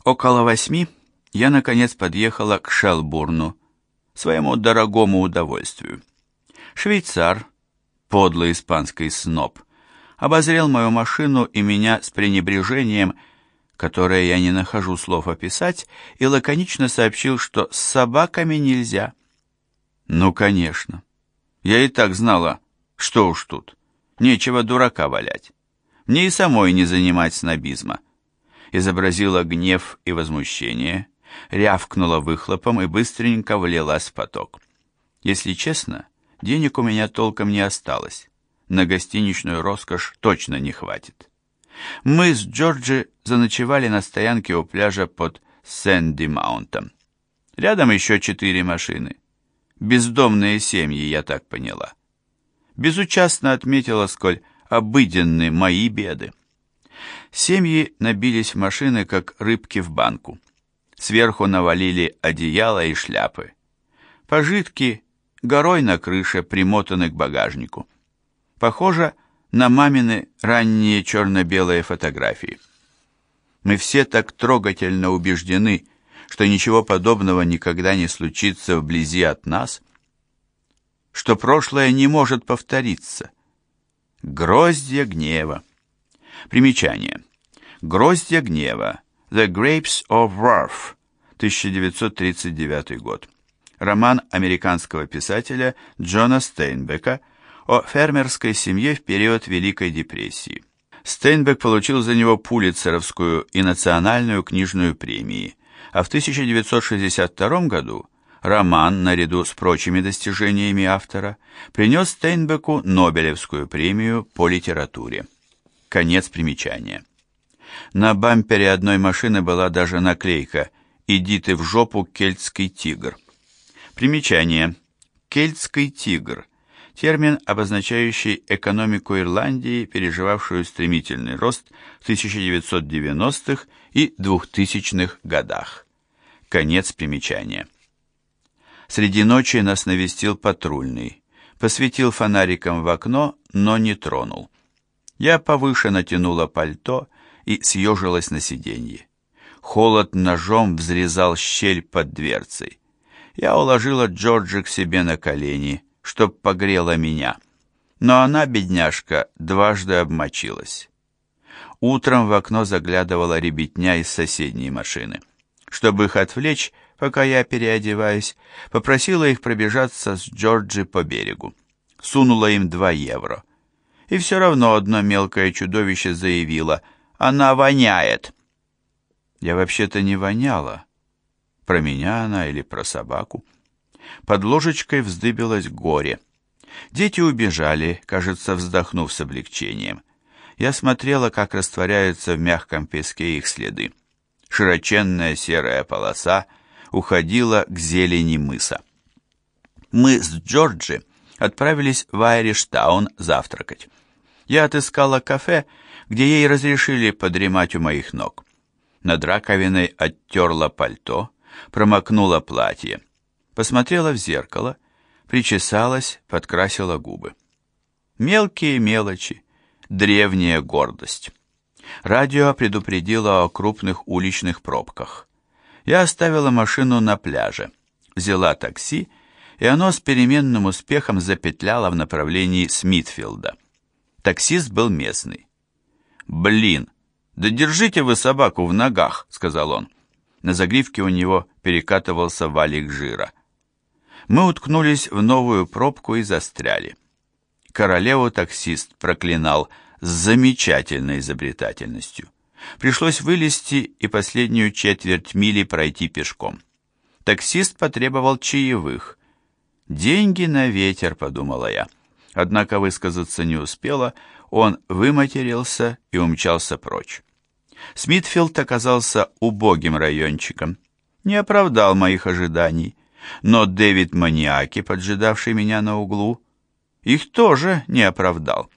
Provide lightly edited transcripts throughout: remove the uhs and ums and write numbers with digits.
Около 8 я, наконец, подъехала к Шелбурну, своему дорогому удовольствию. Швейцар, подлый испанский сноб, обозрел мою машину и меня с пренебрежением, которое я не нахожу слов описать, и лаконично сообщил, что с собаками нельзя. Ну, конечно. Я и так знала, что уж тут. Нечего дурака валять. Мне и самой не занимать снобизма. Изобразила гнев и возмущение, рявкнула выхлопом и быстренько влилась в поток. Если честно, денег у меня толком не осталось. На гостиничную роскошь точно не хватит. Мы с Джорджи заночевали на стоянке у пляжа под Сэнди-Маунтом. Рядом еще 4 машины. Бездомные семьи, я так поняла. Безучастно отметила, сколь обыденны мои беды. Семьи набились в машины, как рыбки в банку. Сверху навалили одеяла и шляпы. Пожитки горой на крыше примотаны к багажнику. Похоже на мамины ранние черно-белые фотографии. Мы все так трогательно убеждены, что ничего подобного никогда не случится вблизи от нас, что прошлое не может повториться. Гроздья гнева. Примечание. Гроздья гнева. The Grapes of Wrath. 1939 год. Роман американского писателя Джона Стейнбека о фермерской семье в период Великой депрессии. Стейнбек получил за него Пулитцеровскую и Национальную книжную премии, а в 1962 году роман, наряду с прочими достижениями автора, принес Стейнбеку Нобелевскую премию по литературе. Конец примечания. На бампере одной машины была даже наклейка «Иди ты в жопу, кельтский тигр». Примечание. Кельтский тигр. Термин, обозначающий экономику Ирландии, переживавшую стремительный рост в 1990-х и 2000-х годах. Конец примечания. Среди ночи нас навестил патрульный. Посветил фонариком в окно, но не тронул. Я повыше натянула пальто и съежилась на сиденье. Холод ножом взрезал щель под дверцей. Я уложила Джорджи к себе на колени, чтоб погрела меня. Но она, бедняжка, дважды обмочилась. Утром в окно заглядывала ребятня из соседней машины. Чтобы их отвлечь, пока я переодеваюсь, попросила их пробежаться с Джорджи по берегу. Сунула им 2 евро. И все равно одно мелкое чудовище заявило: «Она воняет!» Я вообще-то не воняла. Про меня она или про собаку? Под ложечкой вздыбилось горе. Дети убежали, кажется, вздохнув с облегчением. Я смотрела, как растворяются в мягком песке их следы. Широченная серая полоса уходила к зелени мыса. Мы с Джорджи отправились в Айриштаун завтракать. Я отыскала кафе, где ей разрешили подремать у моих ног. Над раковиной оттерла пальто, промокнула платье, посмотрела в зеркало, причесалась, подкрасила губы. Мелкие мелочи, древняя гордость. Радио предупредило о крупных уличных пробках. Я оставила машину на пляже, взяла такси, и оно с переменным успехом запетляло в направлении Смитфилда. Таксист был местный. «Блин, да держите вы собаку в ногах», — сказал он. На загривке у него перекатывался валик жира. Мы уткнулись в новую пробку и застряли. Королеву таксист проклинал с замечательной изобретательностью. Пришлось вылезти и последнюю четверть мили пройти пешком. Таксист потребовал чаевых. «Деньги на ветер», — подумала я. Однако высказаться не успела, он выматерился и умчался прочь. Смитфилд оказался убогим райончиком. Не оправдал моих ожиданий, но Дэвид Маниаки, поджидавший меня на углу, их тоже не оправдал.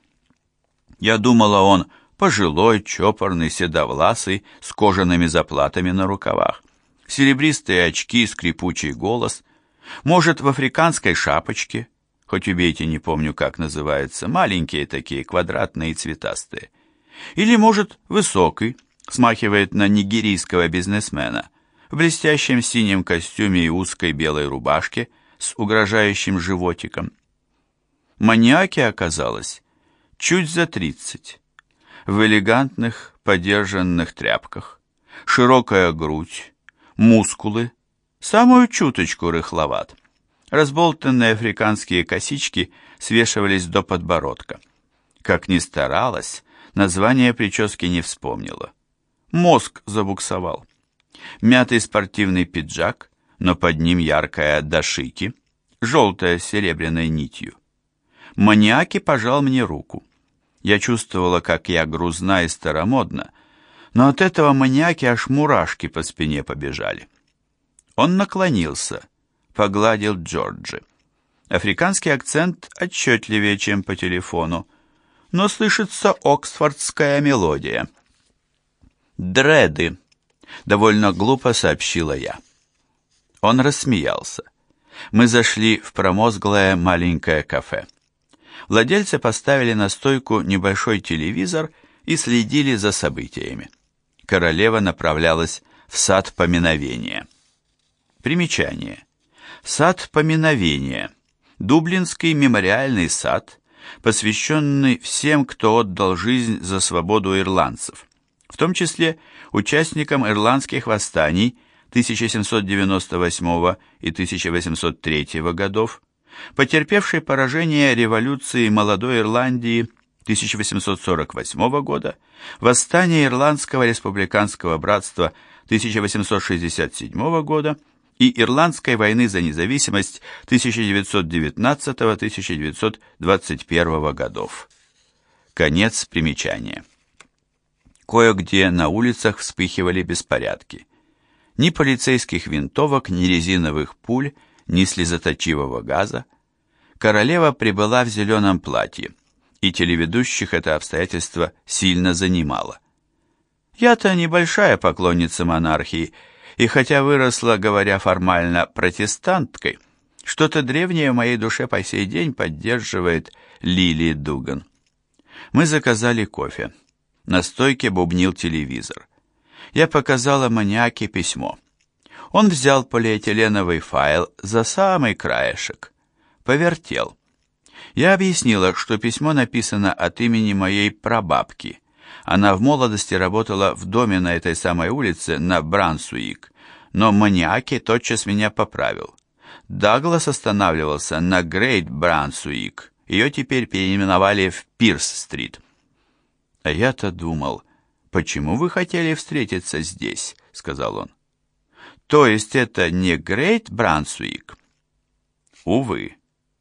Я думала, он пожилой, чопорный, седовласый, с кожаными заплатами на рукавах, серебристые очки, скрипучий голос, может, в африканской шапочке, хоть убейте, не помню, как называется, маленькие такие, квадратные и цветастые. Или, может, высокий, Смахивает на нигерийского бизнесмена в блестящем синем костюме и узкой белой рубашке с угрожающим животиком. Маньяке оказалось чуть за 30, в элегантных подержанных тряпках, широкая грудь, мускулы, самую чуточку рыхловат. Разболтанные африканские косички свешивались до подбородка. Как ни старалась, название прически не вспомнила. Мозг забуксовал. Мятый спортивный пиджак, но под ним яркая дашики, желтая с серебряной нитью. Маньяки пожал мне руку. Я чувствовала, как я грузна и старомодна, но от этого маньяки аж мурашки по спине побежали. Он наклонился, погладил Джорджи. Африканский акцент отчетливее, чем по телефону, но слышится оксфордская мелодия. «Дреды», — довольно глупо сообщила я. Он рассмеялся. Мы зашли в промозглое маленькое кафе. Владельцы поставили на стойку небольшой телевизор и следили за событиями. Королева направлялась в сад поминовения. Примечание. Сад поминовения. Дублинский мемориальный сад, посвященный всем, кто отдал жизнь за свободу ирландцев, в том числе участникам ирландских восстаний 1798 и 1803 годов, потерпевшей поражение революции молодой Ирландии 1848 года, восстания Ирландского республиканского братства 1867 года и Ирландской войны за независимость 1919-1921 годов. Конец примечания. Кое-где на улицах вспыхивали беспорядки. Ни полицейских винтовок, ни резиновых пуль, ни слезоточивого газа. Королева прибыла в зеленом платье, и телеведущих это обстоятельство сильно занимало. Я-то небольшая поклонница монархии, и хотя выросла, говоря формально, протестанткой, что-то древнее в моей душе по сей день поддерживает Лили Дуган. Мы заказали кофе. На стойке бубнил телевизор. Я показала маньяке письмо. Он взял полиэтиленовый файл за самый краешек. Повертел. Я объяснила, что письмо написано от имени моей прабабки. Она в молодости работала в доме на этой самой улице на Брансуик, но маньяке тотчас меня поправил. Даглас останавливался на Грейт Брансуик. Ее теперь переименовали в Пирс-стрит. А я-то думал, почему вы хотели встретиться здесь, сказал он. То есть это не Грейт Брансуик? Увы.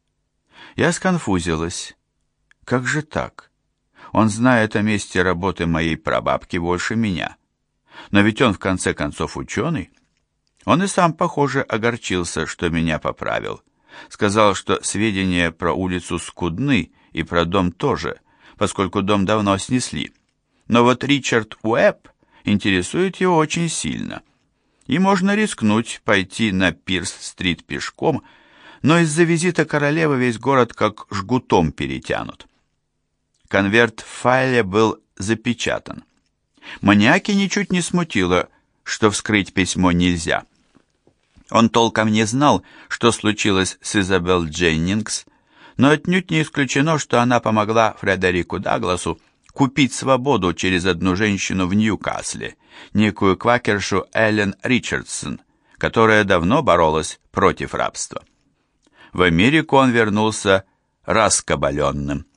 Я сконфузилась. Как же так? Он знает о месте работы моей прабабки больше меня. Но ведь он в конце концов ученый. Он и сам, похоже, огорчился, что меня поправил. Сказал, что сведения про улицу скудны и про дом тоже, поскольку дом давно снесли. Но вот Ричард Уэбб интересует его очень сильно. И можно рискнуть пойти на Пирс-стрит пешком, но из-за визита королевы весь город как жгутом перетянут. Конверт в файле был запечатан. Маньяке ничуть не смутило, что вскрыть письмо нельзя. Он толком не знал, что случилось с Изабелл Дженнингс, но отнюдь не исключено, что она помогла Фредерику Дагласу купить свободу через одну женщину в Ньюкасле, некую квакершу Эллен Ричардсон, которая давно боролась против рабства. В Америку он вернулся раскабаленным.